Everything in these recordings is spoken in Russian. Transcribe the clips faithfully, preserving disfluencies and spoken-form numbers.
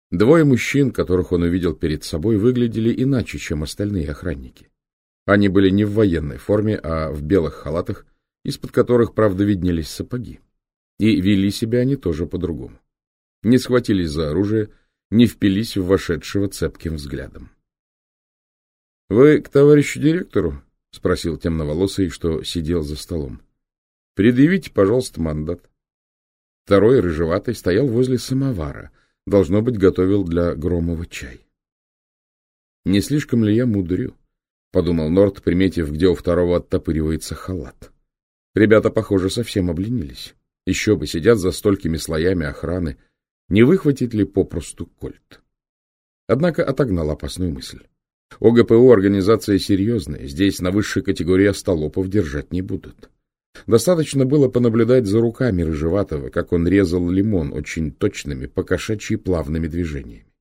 Двое мужчин, которых он увидел перед собой, выглядели иначе, чем остальные охранники. Они были не в военной форме, а в белых халатах, из-под которых, правда, виднелись сапоги. И вели себя они тоже по-другому. Не схватились за оружие, не впились в вошедшего цепким взглядом. — Вы к товарищу директору? — спросил темноволосый, что сидел за столом. — Предъявите, пожалуйста, мандат. Второй, рыжеватый, стоял возле самовара. Должно быть, готовил для Громова чай. — Не слишком ли я мудрю? — подумал Норт, приметив, где у второго оттопыривается халат. Ребята, похоже, совсем обленились. Еще бы, сидят за столькими слоями охраны. Не выхватит ли попросту кольт? Однако отогнал опасную мысль. ОГПУ — организация серьезная, здесь на высшей категории остолопов держать не будут. Достаточно было понаблюдать за руками рыжеватого, как он резал лимон очень точными, покошачьи плавными движениями.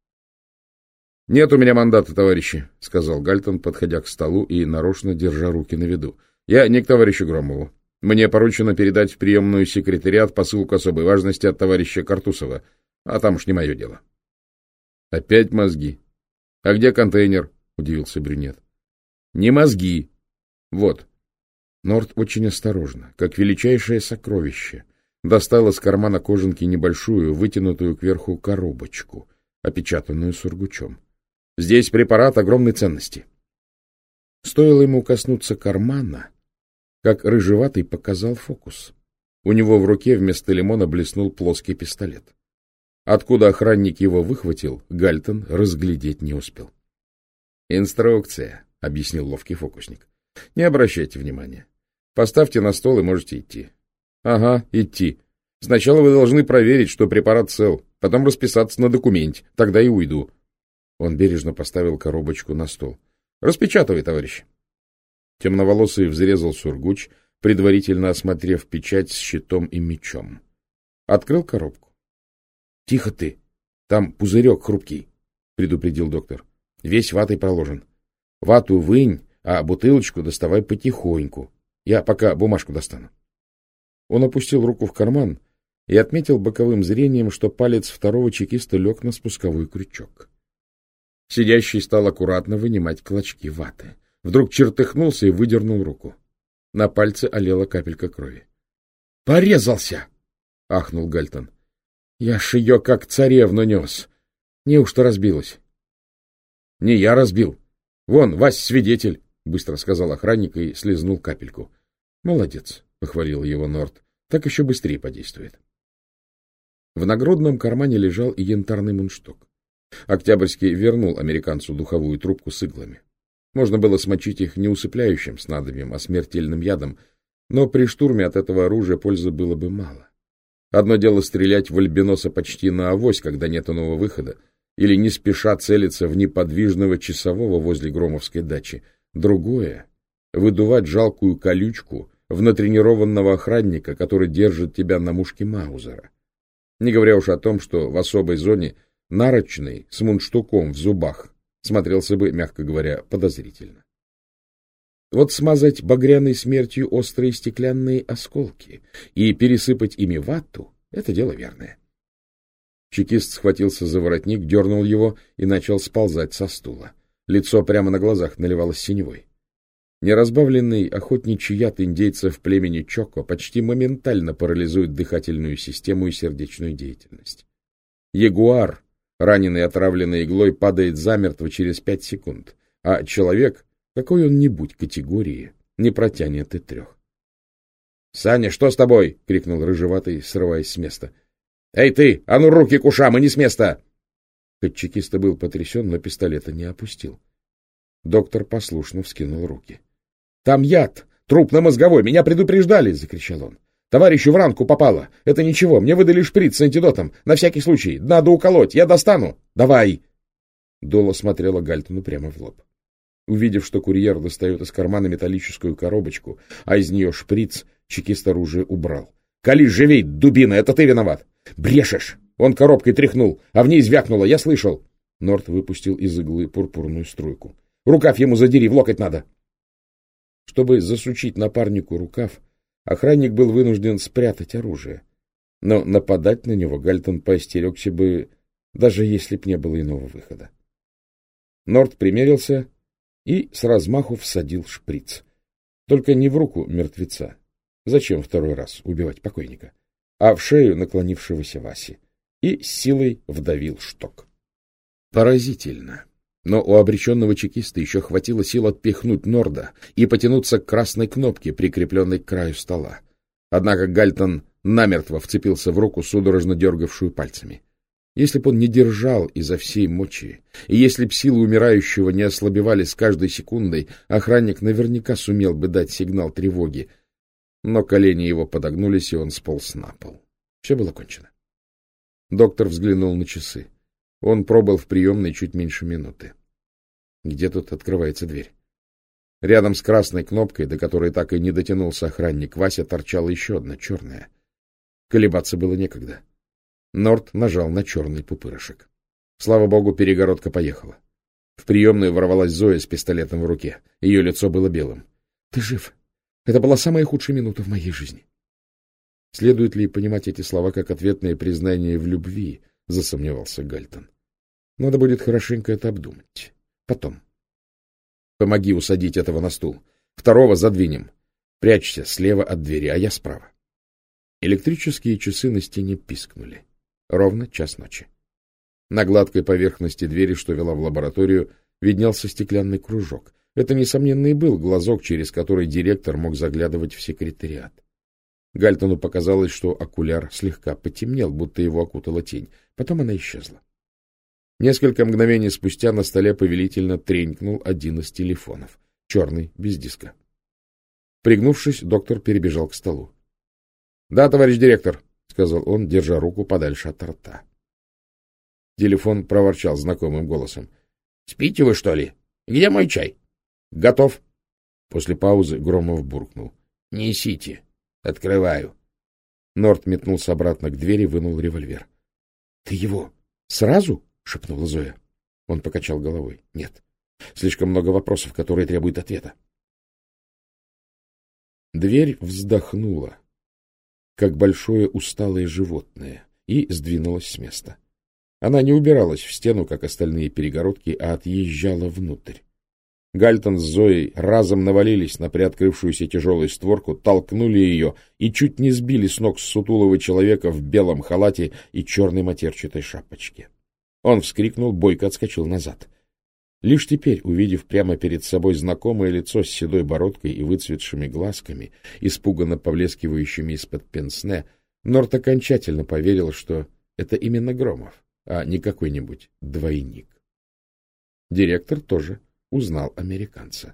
— Нет у меня мандата, товарищи, — сказал Гальтон, подходя к столу и нарочно держа руки на виду. — Я не к товарищу Громову. Мне поручено передать в приемную секретариат посылку особой важности от товарища Картусова, а там уж не мое дело. — Опять мозги. — А где контейнер? — удивился брюнет. — Не мозги. Вот. Норт очень осторожно, как величайшее сокровище, достал из кармана кожанки небольшую, вытянутую кверху коробочку, опечатанную сургучом. Здесь препарат огромной ценности. Стоило ему коснуться кармана, как рыжеватый показал фокус. У него в руке вместо лимона блеснул плоский пистолет. Откуда охранник его выхватил, Гальтон разглядеть не успел. — Инструкция, — объяснил ловкий фокусник. — Не обращайте внимания. Поставьте на стол и можете идти. — Ага, идти. Сначала вы должны проверить, что препарат цел, потом расписаться на документе, тогда и уйду. Он бережно поставил коробочку на стол. — Распечатывай, товарищ. Темноволосый взрезал сургуч, предварительно осмотрев печать с щитом и мечом. Открыл коробку. — Тихо ты, там пузырек хрупкий, — предупредил доктор. — Весь ватой проложен. Вату вынь, а бутылочку доставай потихоньку. Я пока бумажку достану. Он опустил руку в карман и отметил боковым зрением, что палец второго чекиста лег на спусковой крючок. Сидящий стал аккуратно вынимать клочки ваты. Вдруг чертыхнулся и выдернул руку. На пальце олела капелька крови. — Порезался! — ахнул Гальтон. — Я ж ее как царевну нес. Неужто разбилась? — Не я разбил. Вон, Вась свидетель, — быстро сказал охранник и слезнул капельку. — Молодец, — похвалил его Норт. — Так еще быстрее подействует. В нагрудном кармане лежал и янтарный мундштук. Октябрьский вернул американцу духовую трубку с иглами. Можно было смочить их не усыпляющим снадобьем, а смертельным ядом, но при штурме от этого оружия пользы было бы мало. Одно дело стрелять в альбиноса почти наавось, когда нет иного выхода, или не спеша целиться в неподвижного часового возле Громовской дачи. Другое — выдувать жалкую колючку в натренированного охранника, который держит тебя на мушке Маузера. Не говоря уж о том, что в особой зоне нарочный с мундштуком в зубах смотрелся бы, мягко говоря, подозрительно. Вот смазать багряной смертью острые стеклянные осколки и пересыпать ими вату — это дело верное. Чекист схватился за воротник, дернул его и начал сползать со стула. Лицо прямо на глазах наливалось синевой. Неразбавленный охотничий яд индейцев племени Чоко почти моментально парализует дыхательную систему и сердечную деятельность. Ягуар, раненый отравленной иглой, падает замертво через пять секунд, а человек, какой он ни будь категории, не протянет и трех. — Саня, что с тобой? — крикнул рыжеватый, срываясь с места. — Эй ты, а ну руки к ушам и не с места! Хоть чекиста был потрясен, но пистолета не опустил. Доктор послушно вскинул руки. — Там яд! Трупно-мозговой! Меня предупреждали! — закричал он. — Товарищу в ранку попало! Это ничего, мне выдали шприц с антидотом. На всякий случай. Надо уколоть, я достану! Давай! Дола смотрела Гальтону прямо в лоб. Увидев, что курьер достает из кармана металлическую коробочку, а из нее шприц, чекист оружие убрал. — Колись живей, дубина, это ты виноват! Брешешь! Он коробкой тряхнул, а в ней звякнуло, я слышал. Норт выпустил из иглы пурпурную струйку. — Рукав ему задери, в локоть надо! Чтобы засучить напарнику рукав, охранник был вынужден спрятать оружие. Но нападать на него Гальтон поостерегся бы даже если б не было иного выхода. Норт примерился и с размаху всадил шприц. Только не в руку мертвеца. Зачем второй раз убивать покойника? А в шею наклонившегося Васи. И с силой вдавил шток. Поразительно. Но у обреченного чекиста еще хватило сил отпихнуть Норда и потянуться к красной кнопке, прикрепленной к краю стола. Однако Гальтон намертво вцепился в руку, судорожно дергавшую пальцами. Если б он не держал изо всей мочи, и если б силы умирающего не ослабевали с каждой секундой, охранник наверняка сумел бы дать сигнал тревоги. Но колени его подогнулись, и он сполз на пол. Все было кончено. Доктор взглянул на часы. Он пробыл в приемной чуть меньше минуты. Где тут открывается дверь? Рядом с красной кнопкой, до которой так и не дотянулся охранник Вася, торчала еще одна, черная. Колебаться было некогда. Норт нажал на черный пупырышек. Слава богу, перегородка поехала. В приемную ворвалась Зоя с пистолетом в руке. Ее лицо было белым. — Ты жив. Это была самая худшая минута в моей жизни. Следует ли понимать эти слова как ответное признание в любви, засомневался Гальтон. Надо будет хорошенько это обдумать. Потом. Помоги усадить этого на стул. Второго задвинем. Прячься слева от двери, а я справа. Электрические часы на стене пискнули. Ровно час ночи. На гладкой поверхности двери, что вела в лабораторию, виднелся стеклянный кружок. Это, несомненно, и был глазок, через который директор мог заглядывать в секретариат. Гальтону показалось, что окуляр слегка потемнел, будто его окутала тень. Потом она исчезла. Несколько мгновений спустя на столе повелительно тренькнул один из телефонов. Черный, без диска. Пригнувшись, доктор перебежал к столу. — Да, товарищ директор, — сказал он, держа руку подальше от рта. Телефон проворчал знакомым голосом. — Спите вы, что ли? Где мой чай? — Готов. После паузы Громов буркнул. — Несите. Открываю. Норт метнулся обратно к двери, вынул револьвер. — Ты его сразу? — шепнула Зоя. Он покачал головой. — Нет. Слишком много вопросов, которые требуют ответа. Дверь вздохнула, как большое усталое животное, и сдвинулась с места. Она не убиралась в стену, как остальные перегородки, а отъезжала внутрь. Гальтон с Зоей разом навалились на приоткрывшуюся тяжелую створку, толкнули ее и чуть не сбили с ног сутулого человека в белом халате и черной матерчатой шапочке. Он вскрикнул, бойко отскочил назад. Лишь теперь, увидев прямо перед собой знакомое лицо с седой бородкой и выцветшими глазками, испуганно повлескивающими из-под пенсне, Норт окончательно поверил, что это именно Громов, а не какой-нибудь двойник. Директор тоже узнал американца.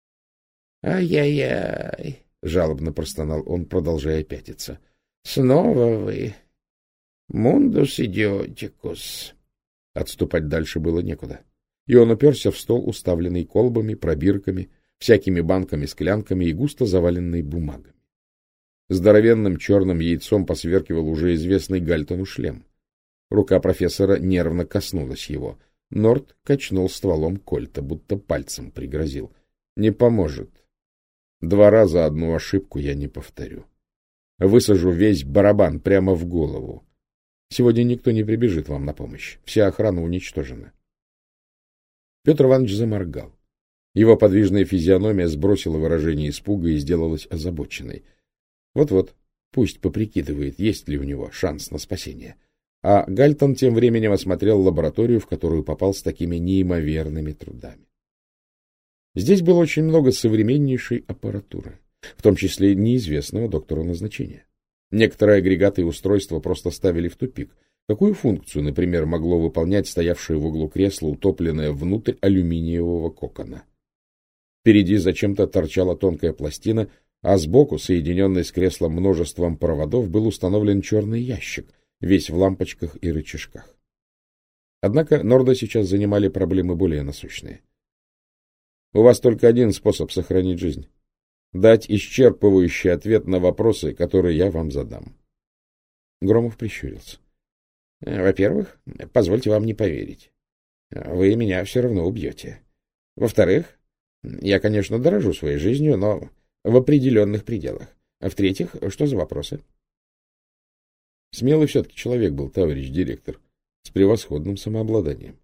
«Ай-яй-яй!» — жалобно простонал он, продолжая пятиться. «Снова вы! Мундус идиотикус!» Отступать дальше было некуда, и он уперся в стол, уставленный колбами, пробирками, всякими банками-склянками и густо заваленной бумагами. Здоровенным черным яйцом посверкивал уже известный Гальтону шлем. Рука профессора нервно коснулась его. Норт качнул стволом кольта, будто пальцем пригрозил. — Не поможет. Два раза одну ошибку я не повторю. Высажу весь барабан прямо в голову. Сегодня никто не прибежит вам на помощь. Вся охрана уничтожена. Петр Иванович заморгал. Его подвижная физиономия сбросила выражение испуга и сделалась озабоченной. Вот-вот, пусть поприкидывает, есть ли у него шанс на спасение. А Гальтон тем временем осмотрел лабораторию, в которую попал с такими неимоверными трудами. Здесь было очень много современнейшей аппаратуры, в том числе неизвестного доктору назначения. Некоторые агрегаты и устройства просто ставили в тупик. Какую функцию, например, могло выполнять стоявшее в углу кресло, утопленное внутрь алюминиевого кокона? Впереди зачем-то торчала тонкая пластина, а сбоку, соединенный с креслом множеством проводов, был установлен черный ящик, весь в лампочках и рычажках. Однако Норда сейчас занимали проблемы более насущные. У вас только один способ сохранить жизнь. Дать исчерпывающий ответ на вопросы, которые я вам задам. Громов прищурился. Во-первых, позвольте вам не поверить. Вы меня все равно убьете. Во-вторых, я, конечно, дорожу своей жизнью, но в определенных пределах. А в-третьих, что за вопросы? Смелый все-таки человек был, товарищ директор. с превосходным самообладанием.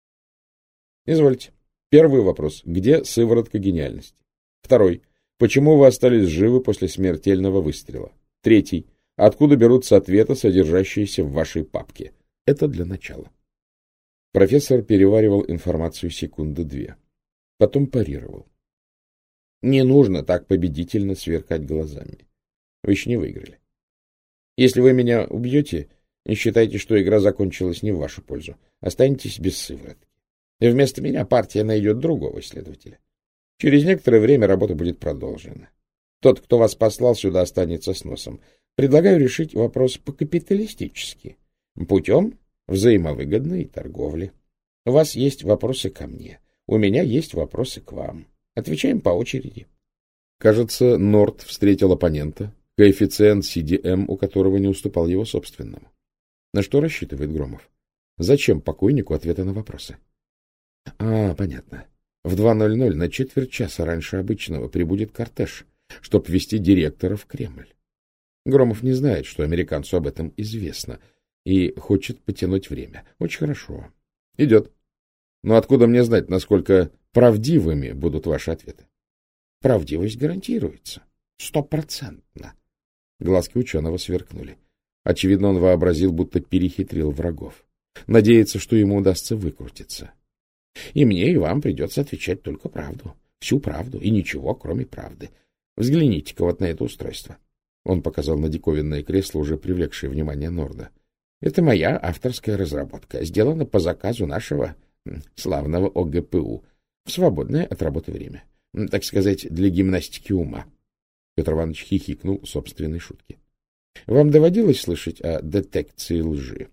Извольте. Первый вопрос. Где сыворотка гениальности? Второй. Почему вы остались живы после смертельного выстрела? Третий. Откуда берутся ответы, содержащиеся в вашей папке? Это для начала. Профессор переваривал информацию секунды две. Потом парировал. Не нужно так победительно сверкать глазами. Вы еще не выиграли. Если вы меня убьете, считайте, что игра закончилась не в вашу пользу. Останетесь без сыворотки. И вместо меня партия найдет другого исследователя. Через некоторое время работа будет продолжена. Тот, кто вас послал сюда, останется с носом. Предлагаю решить вопрос по-капиталистически, путем взаимовыгодной торговли. У вас есть вопросы ко мне, у меня есть вопросы к вам. Отвечаем по очереди. Кажется, Норт встретил оппонента, коэффициент си ди эм у которого не уступал его собственному. На что рассчитывает Громов? Зачем покойнику ответы на вопросы? А, понятно. В два ноль ноль на четверть часа раньше обычного прибудет кортеж, чтобы ввести директора в Кремль. Громов не знает, что американцу об этом известно, и хочет потянуть время. Очень хорошо. Идет. Но откуда мне знать, насколько правдивыми будут ваши ответы? Правдивость гарантируется. Стопроцентно. Глазки ученого сверкнули. Очевидно, он вообразил, будто перехитрил врагов. Надеется, что ему удастся выкрутиться. И мне, и вам придется отвечать только правду. Всю правду и ничего, кроме правды. Взгляните-ка вот на это устройство. Он показал на диковинное кресло, уже привлекшее внимание Норда. Это моя авторская разработка, сделана по заказу нашего славного о гэ пэ у в свободное от работы время. Так сказать, для гимнастики ума. Петр Иванович хихикнул собственной шутки. Вам доводилось слышать о детекции лжи?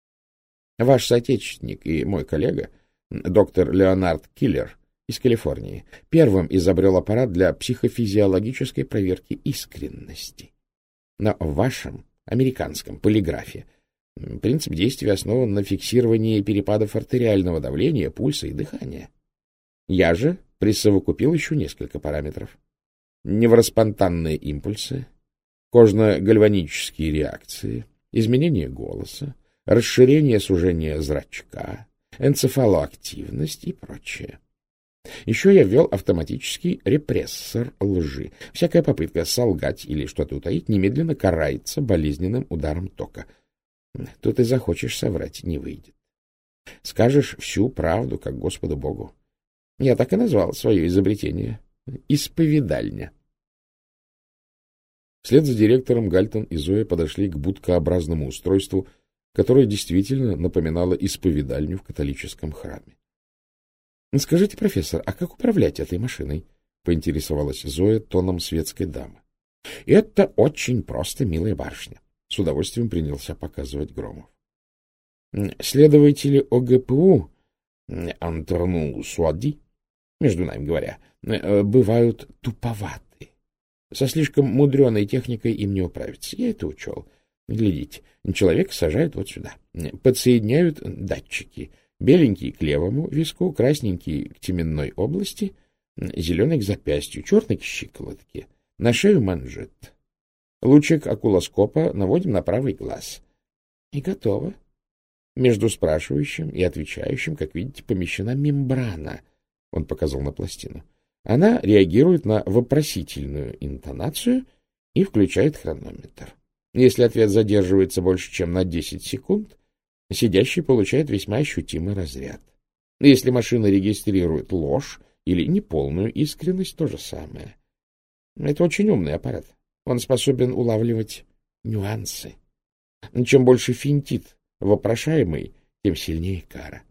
Ваш соотечественник и мой коллега, доктор Леонард Киллер из Калифорнии, первым изобрел аппарат для психофизиологической проверки искренности. Но в вашем американском полиграфе принцип действия основан на фиксировании перепадов артериального давления, пульса и дыхания. Я же присовокупил еще несколько параметров. Невроспонтанные импульсы, кожно-гальванические реакции, изменение голоса, расширение сужения зрачка, энцефалоактивность и прочее. Еще я ввел автоматический репрессор лжи. Всякая попытка солгать или что-то утаить немедленно карается болезненным ударом тока. Тут и захочешь соврать, не выйдет. Скажешь всю правду, как Господу Богу. Я так и назвал свое изобретение. Исповедальня. Вслед за директором Гальтон и Зоя подошли к будкообразному устройству, которое действительно напоминало исповедальню в католическом храме. — Скажите, профессор, а как управлять этой машиной? — поинтересовалась Зоя тоном светской дамы. — Это очень просто, милая барышня, — с удовольствием принялся показывать Громов. — Следователи о гэ пэ у, Антону Суади, между нами говоря, бывают туповаты. Со слишком мудреной техникой им не управиться. Я это учел. Глядите, человека сажают вот сюда. Подсоединяют датчики. Беленький к левому виску, красненький к теменной области, зеленый к запястью, черный к щиколотке. На шею манжет. Лучик окулоскопа наводим на правый глаз. И готово. Между спрашивающим и отвечающим, как видите, помещена мембрана. Он показал на пластину. Она реагирует на вопросительную интонацию и включает хронометр. Если ответ задерживается больше, чем на десять секунд, сидящий получает весьма ощутимый разряд. Если машина регистрирует ложь или неполную искренность, то же самое. Это очень умный аппарат. Он способен улавливать нюансы. Чем больше финтит вопрошаемый, тем сильнее кара.